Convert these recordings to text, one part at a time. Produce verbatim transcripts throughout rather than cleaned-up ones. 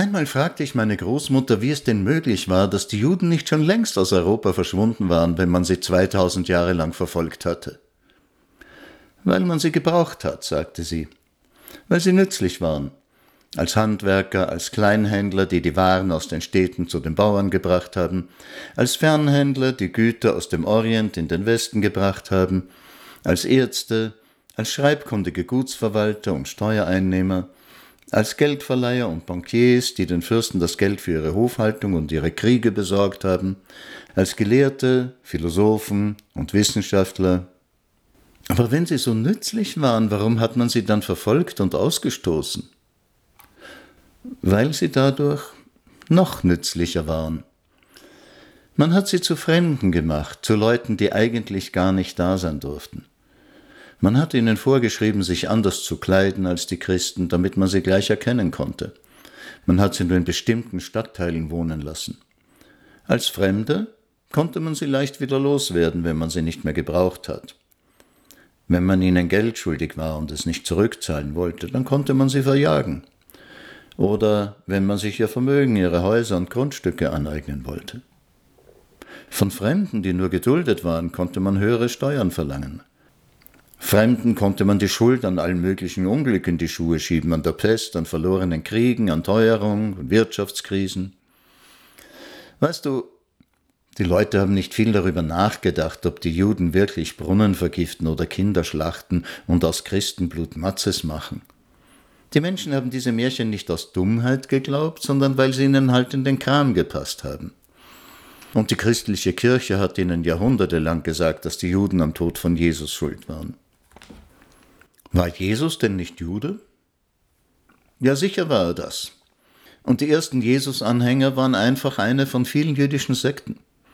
Einmal fragte ich meine Großmutter, wie es denn möglich war, dass die Juden nicht schon längst aus Europa verschwunden waren, wenn man sie zweitausend Jahre lang verfolgt hatte. Weil man sie gebraucht hat, sagte sie, weil sie nützlich waren. Als Handwerker, als Kleinhändler, die die Waren aus den Städten zu den Bauern gebracht haben, als Fernhändler, die Güter aus dem Orient in den Westen gebracht haben, als Ärzte, als schreibkundige Gutsverwalter und Steuereinnehmer, als Geldverleiher und Bankiers, die den Fürsten das Geld für ihre Hofhaltung und ihre Kriege besorgt haben, als Gelehrte, Philosophen und Wissenschaftler. Aber wenn sie so nützlich waren, warum hat man sie dann verfolgt und ausgestoßen? Weil sie dadurch noch nützlicher waren. Man hat sie zu Fremden gemacht, zu Leuten, die eigentlich gar nicht da sein durften. Man hat ihnen vorgeschrieben, sich anders zu kleiden als die Christen, damit man sie gleich erkennen konnte. Man hat sie nur in bestimmten Stadtteilen wohnen lassen. Als Fremde konnte man sie leicht wieder loswerden, wenn man sie nicht mehr gebraucht hat. Wenn man ihnen Geld schuldig war und es nicht zurückzahlen wollte, dann konnte man sie verjagen. Oder wenn man sich ihr Vermögen, ihre Häuser und Grundstücke aneignen wollte. Von Fremden, die nur geduldet waren, konnte man höhere Steuern verlangen. Fremden konnte man die Schuld an allen möglichen Unglücken in die Schuhe schieben, an der Pest, an verlorenen Kriegen, an Teuerung und Wirtschaftskrisen. Weißt du, die Leute haben nicht viel darüber nachgedacht, ob die Juden wirklich Brunnen vergiften oder Kinder schlachten und aus Christenblut Matzes machen. Die Menschen haben diese Märchen nicht aus Dummheit geglaubt, sondern weil sie ihnen halt in den Kram gepasst haben. Und die christliche Kirche hat ihnen jahrhundertelang gesagt, dass die Juden am Tod von Jesus schuld waren. War Jesus denn nicht Jude? Ja, sicher war er das. Und die ersten Jesus-Anhänger waren einfach eine von vielen jüdischen Sekten.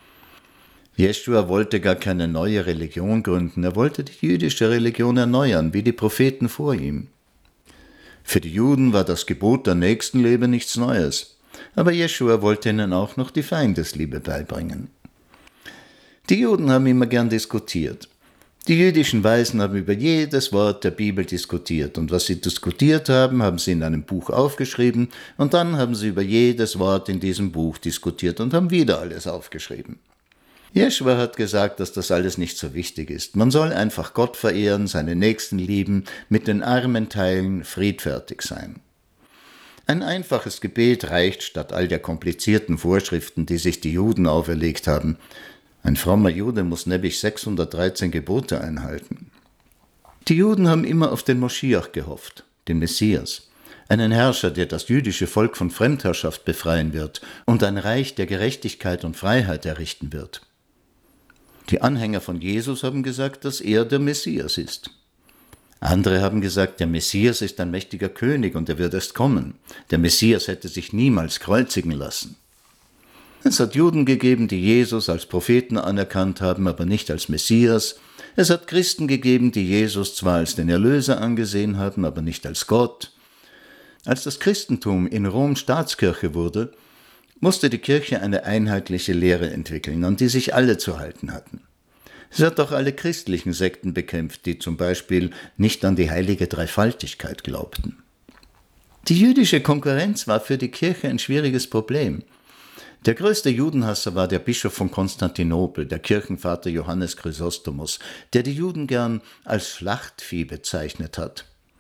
Jeschua wollte gar keine neue Religion gründen, er wollte die jüdische Religion erneuern, wie die Propheten vor ihm. Für die Juden war das Gebot der Nächstenliebe nichts Neues, aber Jeschua wollte ihnen auch noch die Feindesliebe beibringen. Die Juden haben immer gern diskutiert. Die jüdischen Weisen haben über jedes Wort der Bibel diskutiert und was sie diskutiert haben, haben sie in einem Buch aufgeschrieben und dann haben sie über jedes Wort in diesem Buch diskutiert und haben wieder alles aufgeschrieben. Jeschua hat gesagt, dass das alles nicht so wichtig ist. Man soll einfach Gott verehren, seine Nächsten lieben, mit den Armen teilen, friedfertig sein. Ein einfaches Gebet reicht statt all der komplizierten Vorschriften, die sich die Juden auferlegt haben. Ein frommer Jude muss nämlich sechshundertdreizehn Gebote einhalten. Die Juden haben immer auf den Moschiach gehofft, den Messias, einen Herrscher, der das jüdische Volk von Fremdherrschaft befreien wird und ein Reich der Gerechtigkeit und Freiheit errichten wird. Die Anhänger von Jesus haben gesagt, dass er der Messias ist. Andere haben gesagt, der Messias ist ein mächtiger König und er wird erst kommen. Der Messias hätte sich niemals kreuzigen lassen. Es hat Juden gegeben, die Jesus als Propheten anerkannt haben, aber nicht als Messias. Es hat Christen gegeben, die Jesus zwar als den Erlöser angesehen haben, aber nicht als Gott. Als das Christentum in Rom Staatskirche wurde, musste die Kirche eine einheitliche Lehre entwickeln, an die sich alle zu halten hatten. Es hat auch alle christlichen Sekten bekämpft, die zum Beispiel nicht an die heilige Dreifaltigkeit glaubten. Die jüdische Konkurrenz war für die Kirche ein schwieriges Problem. Der größte Judenhasser war der Bischof von Konstantinopel, der Kirchenvater Johannes Chrysostomus, der die Juden gern als Schlachtvieh bezeichnet hat.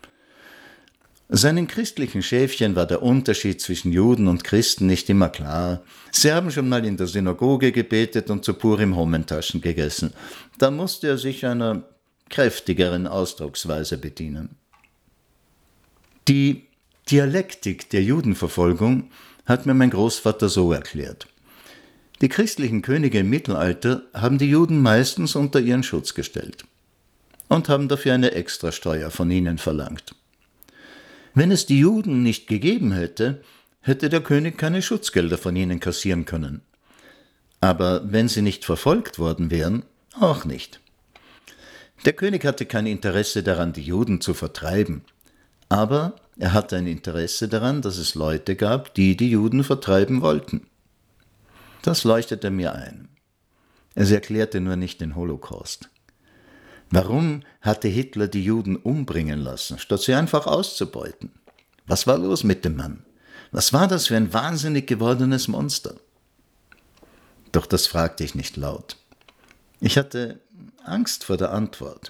Seinen christlichen Schäfchen war der Unterschied zwischen Juden und Christen nicht immer klar. Sie haben schon mal in der Synagoge gebetet und zu Purim Haumentaschen gegessen. Da musste er sich einer kräftigeren Ausdrucksweise bedienen. Die Dialektik der Judenverfolgung hat mir mein Großvater so erklärt. Die christlichen Könige im Mittelalter haben die Juden meistens unter ihren Schutz gestellt und haben dafür eine Extrasteuer von ihnen verlangt. Wenn es die Juden nicht gegeben hätte, hätte der König keine Schutzgelder von ihnen kassieren können. Aber wenn sie nicht verfolgt worden wären, auch nicht. Der König hatte kein Interesse daran, die Juden zu vertreiben. Aber er hatte ein Interesse daran, dass es Leute gab, die die Juden vertreiben wollten. Das leuchtete mir ein. Es erklärte nur nicht den Holocaust. Warum hatte Hitler die Juden umbringen lassen, statt sie einfach auszubeuten? Was war los mit dem Mann? Was war das für ein wahnsinnig gewordenes Monster? Doch das fragte ich nicht laut. Ich hatte Angst vor der Antwort.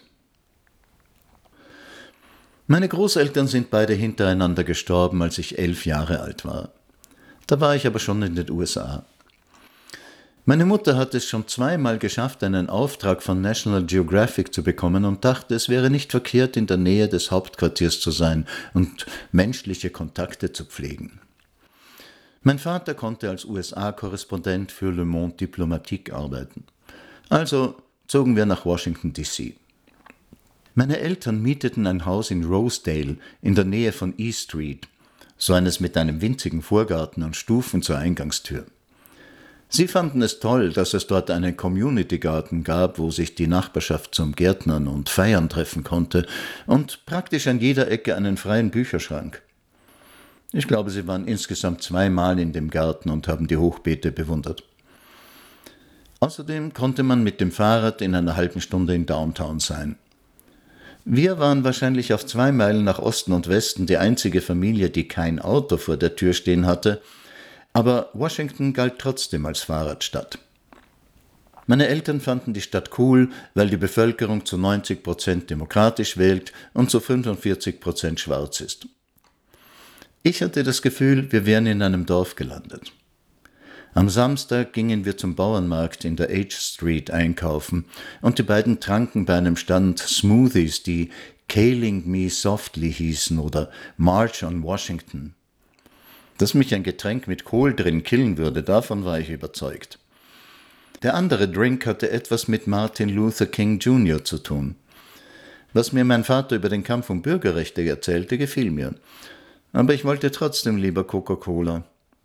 Meine Großeltern sind beide hintereinander gestorben, als ich elf Jahre alt war. Da war ich aber schon in den U S A. Meine Mutter hat es schon zweimal geschafft, einen Auftrag von National Geographic zu bekommen und dachte, es wäre nicht verkehrt, in der Nähe des Hauptquartiers zu sein und menschliche Kontakte zu pflegen. Mein Vater konnte als U S A-Korrespondent für Le Monde Diplomatique arbeiten. Also zogen wir nach Washington D C Meine Eltern mieteten ein Haus in Rosedale in der Nähe von E Street, so eines mit einem winzigen Vorgarten und Stufen zur Eingangstür. Sie fanden es toll, dass es dort einen Community-Garten gab, wo sich die Nachbarschaft zum Gärtnern und Feiern treffen konnte und praktisch an jeder Ecke einen freien Bücherschrank. Ich glaube, sie waren insgesamt zweimal in dem Garten und haben die Hochbeete bewundert. Außerdem konnte man mit dem Fahrrad in einer halben Stunde in Downtown sein. Wir waren wahrscheinlich auf zwei Meilen nach Osten und Westen die einzige Familie, die kein Auto vor der Tür stehen hatte, aber Washington galt trotzdem als Fahrradstadt. Meine Eltern fanden die Stadt cool, weil die Bevölkerung zu neunzig Prozent demokratisch wählt und zu fünfundvierzig Prozent schwarz ist. Ich hatte das Gefühl, wir wären in einem Dorf gelandet. Am Samstag gingen wir zum Bauernmarkt in der H Street einkaufen und die beiden tranken bei einem Stand Smoothies, die Caling Me Softly hießen oder March on Washington. Dass mich ein Getränk mit Kohl drin killen würde, davon war ich überzeugt. Der andere Drink hatte etwas mit Martin Luther King Junior zu tun. Was mir mein Vater über den Kampf um Bürgerrechte erzählte, gefiel mir. Aber ich wollte trotzdem lieber Coca-Cola.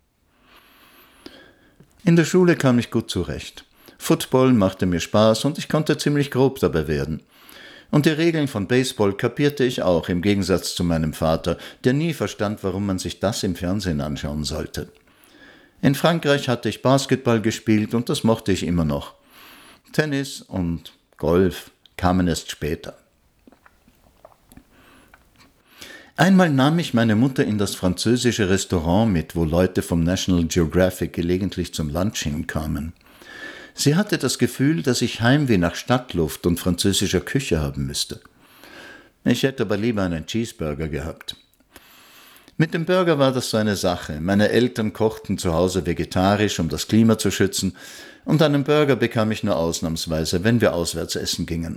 In der Schule kam ich gut zurecht. Football machte mir Spaß und ich konnte ziemlich grob dabei werden. Und die Regeln von Baseball kapierte ich auch, im Gegensatz zu meinem Vater, der nie verstand, warum man sich das im Fernsehen anschauen sollte. In Frankreich hatte ich Basketball gespielt und das mochte ich immer noch. Tennis und Golf kamen erst später. Einmal nahm ich meine Mutter in das französische Restaurant mit, wo Leute vom National Geographic gelegentlich zum Lunch hinkamen. Sie hatte das Gefühl, dass ich Heimweh nach Stadtluft und französischer Küche haben müsste. Ich hätte aber lieber einen Cheeseburger gehabt. Mit dem Burger war das so eine Sache. Meine Eltern kochten zu Hause vegetarisch, um das Klima zu schützen, und einen Burger bekam ich nur ausnahmsweise, wenn wir auswärts essen gingen.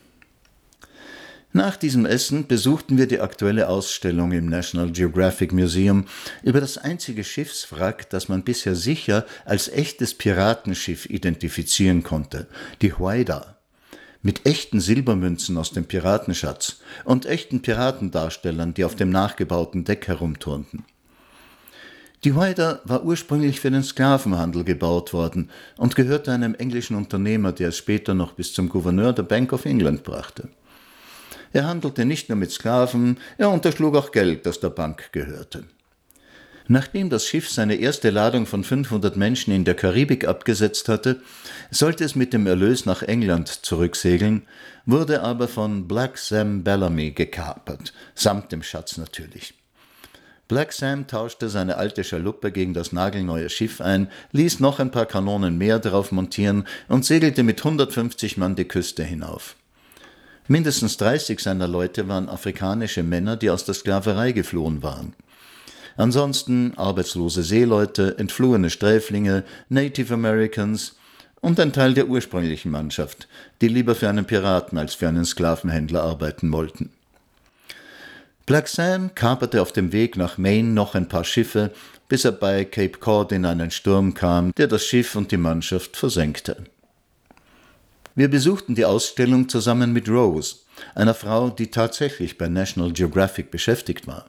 Nach diesem Essen besuchten wir die aktuelle Ausstellung im National Geographic Museum über das einzige Schiffswrack, das man bisher sicher als echtes Piratenschiff identifizieren konnte, die Hoida, mit echten Silbermünzen aus dem Piratenschatz und echten Piratendarstellern, die auf dem nachgebauten Deck herumturnten. Die Hoida war ursprünglich für den Sklavenhandel gebaut worden und gehörte einem englischen Unternehmer, der es später noch bis zum Gouverneur der Bank of England brachte. Er handelte nicht nur mit Sklaven, er unterschlug auch Geld, das der Bank gehörte. Nachdem das Schiff seine erste Ladung von fünfhundert Menschen in der Karibik abgesetzt hatte, sollte es mit dem Erlös nach England zurücksegeln, wurde aber von Black Sam Bellamy gekapert, samt dem Schatz natürlich. Black Sam tauschte seine alte Schaluppe gegen das nagelneue Schiff ein, ließ noch ein paar Kanonen mehr drauf montieren und segelte mit hundertfünfzig Mann die Küste hinauf. Mindestens dreißig seiner Leute waren afrikanische Männer, die aus der Sklaverei geflohen waren. Ansonsten arbeitslose Seeleute, entflohene Sträflinge, Native Americans und ein Teil der ursprünglichen Mannschaft, die lieber für einen Piraten als für einen Sklavenhändler arbeiten wollten. Black Sam kaperte auf dem Weg nach Maine noch ein paar Schiffe, bis er bei Cape Cod in einen Sturm kam, der das Schiff und die Mannschaft versenkte. Wir besuchten die Ausstellung zusammen mit Rose, einer Frau, die tatsächlich bei National Geographic beschäftigt war.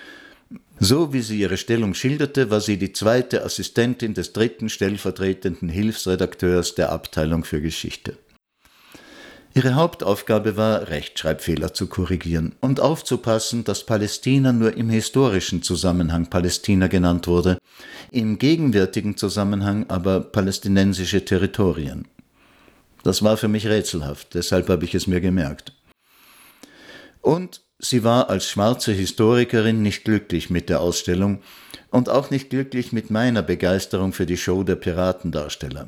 So wie sie ihre Stellung schilderte, war sie die zweite Assistentin des dritten stellvertretenden Hilfsredakteurs der Abteilung für Geschichte. Ihre Hauptaufgabe war, Rechtschreibfehler zu korrigieren und aufzupassen, dass Palästina nur im historischen Zusammenhang Palästina genannt wurde, im gegenwärtigen Zusammenhang aber palästinensische Territorien. Das war für mich rätselhaft, deshalb habe ich es mir gemerkt. Und sie war als schwarze Historikerin nicht glücklich mit der Ausstellung und auch nicht glücklich mit meiner Begeisterung für die Show der Piratendarsteller.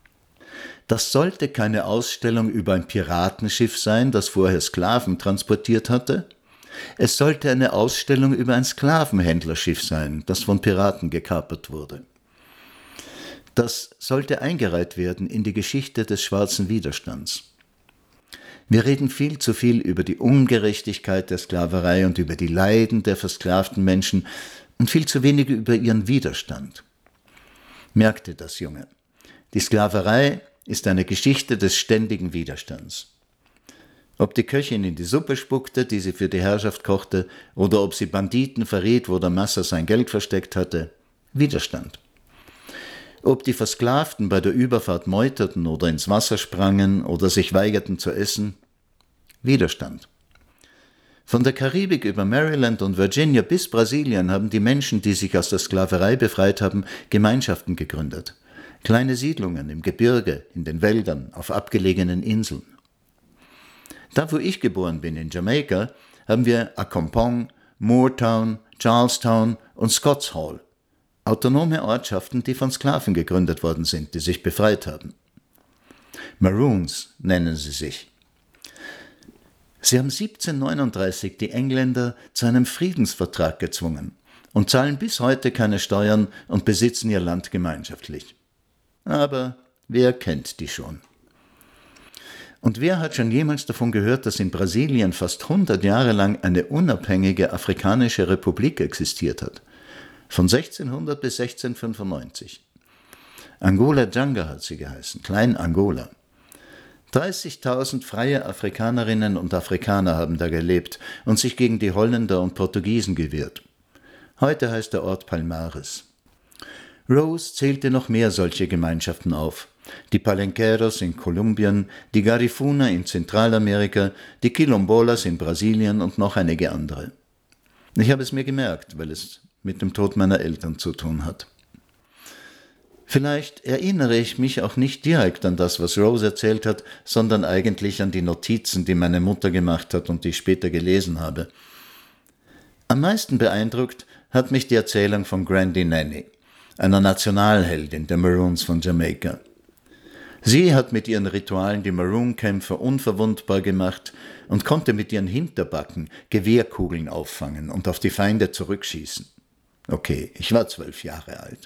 Das sollte keine Ausstellung über ein Piratenschiff sein, das vorher Sklaven transportiert hatte. Es sollte eine Ausstellung über ein Sklavenhändlerschiff sein, das von Piraten gekapert wurde. Das sollte eingereiht werden in die Geschichte des schwarzen Widerstands. Wir reden viel zu viel über die Ungerechtigkeit der Sklaverei und über die Leiden der versklavten Menschen und viel zu wenig über ihren Widerstand. Merkte das, Junge. Die Sklaverei ist eine Geschichte des ständigen Widerstands. Ob die Köchin in die Suppe spuckte, die sie für die Herrschaft kochte, oder ob sie Banditen verriet, wo der Massa sein Geld versteckt hatte, Widerstand. Ob die Versklavten bei der Überfahrt meuterten oder ins Wasser sprangen oder sich weigerten zu essen, Widerstand. Von der Karibik über Maryland und Virginia bis Brasilien haben die Menschen, die sich aus der Sklaverei befreit haben, Gemeinschaften gegründet. Kleine Siedlungen im Gebirge, in den Wäldern, auf abgelegenen Inseln. Da, wo ich geboren bin, in Jamaika, haben wir Accompong, Moortown, Charlestown und Scotts Hall. Autonome Ortschaften, die von Sklaven gegründet worden sind, die sich befreit haben. Maroons nennen sie sich. Sie haben siebzehnhundertneununddreißig die Engländer zu einem Friedensvertrag gezwungen und zahlen bis heute keine Steuern und besitzen ihr Land gemeinschaftlich. Aber wer kennt die schon? Und wer hat schon jemals davon gehört, dass in Brasilien fast hundert Jahre lang eine unabhängige afrikanische Republik existiert hat? Von sechzehnhundert bis sechzehnhundertfünfundneunzig. Angola Janga hat sie geheißen, Klein Angola. dreißigtausend freie Afrikanerinnen und Afrikaner haben da gelebt und sich gegen die Holländer und Portugiesen gewehrt. Heute heißt der Ort Palmares. Rose zählte noch mehr solche Gemeinschaften auf. Die Palenqueros in Kolumbien, die Garifuna in Zentralamerika, die Quilombolas in Brasilien und noch einige andere. Ich habe es mir gemerkt, weil es mit dem Tod meiner Eltern zu tun hat. Vielleicht erinnere ich mich auch nicht direkt an das, was Rose erzählt hat, sondern eigentlich an die Notizen, die meine Mutter gemacht hat und die ich später gelesen habe. Am meisten beeindruckt hat mich die Erzählung von Grandy Nanny, einer Nationalheldin der Maroons von Jamaika. Sie hat mit ihren Ritualen die Maroon-Kämpfer unverwundbar gemacht und konnte mit ihren Hinterbacken Gewehrkugeln auffangen und auf die Feinde zurückschießen. Okay, ich war zwölf Jahre alt.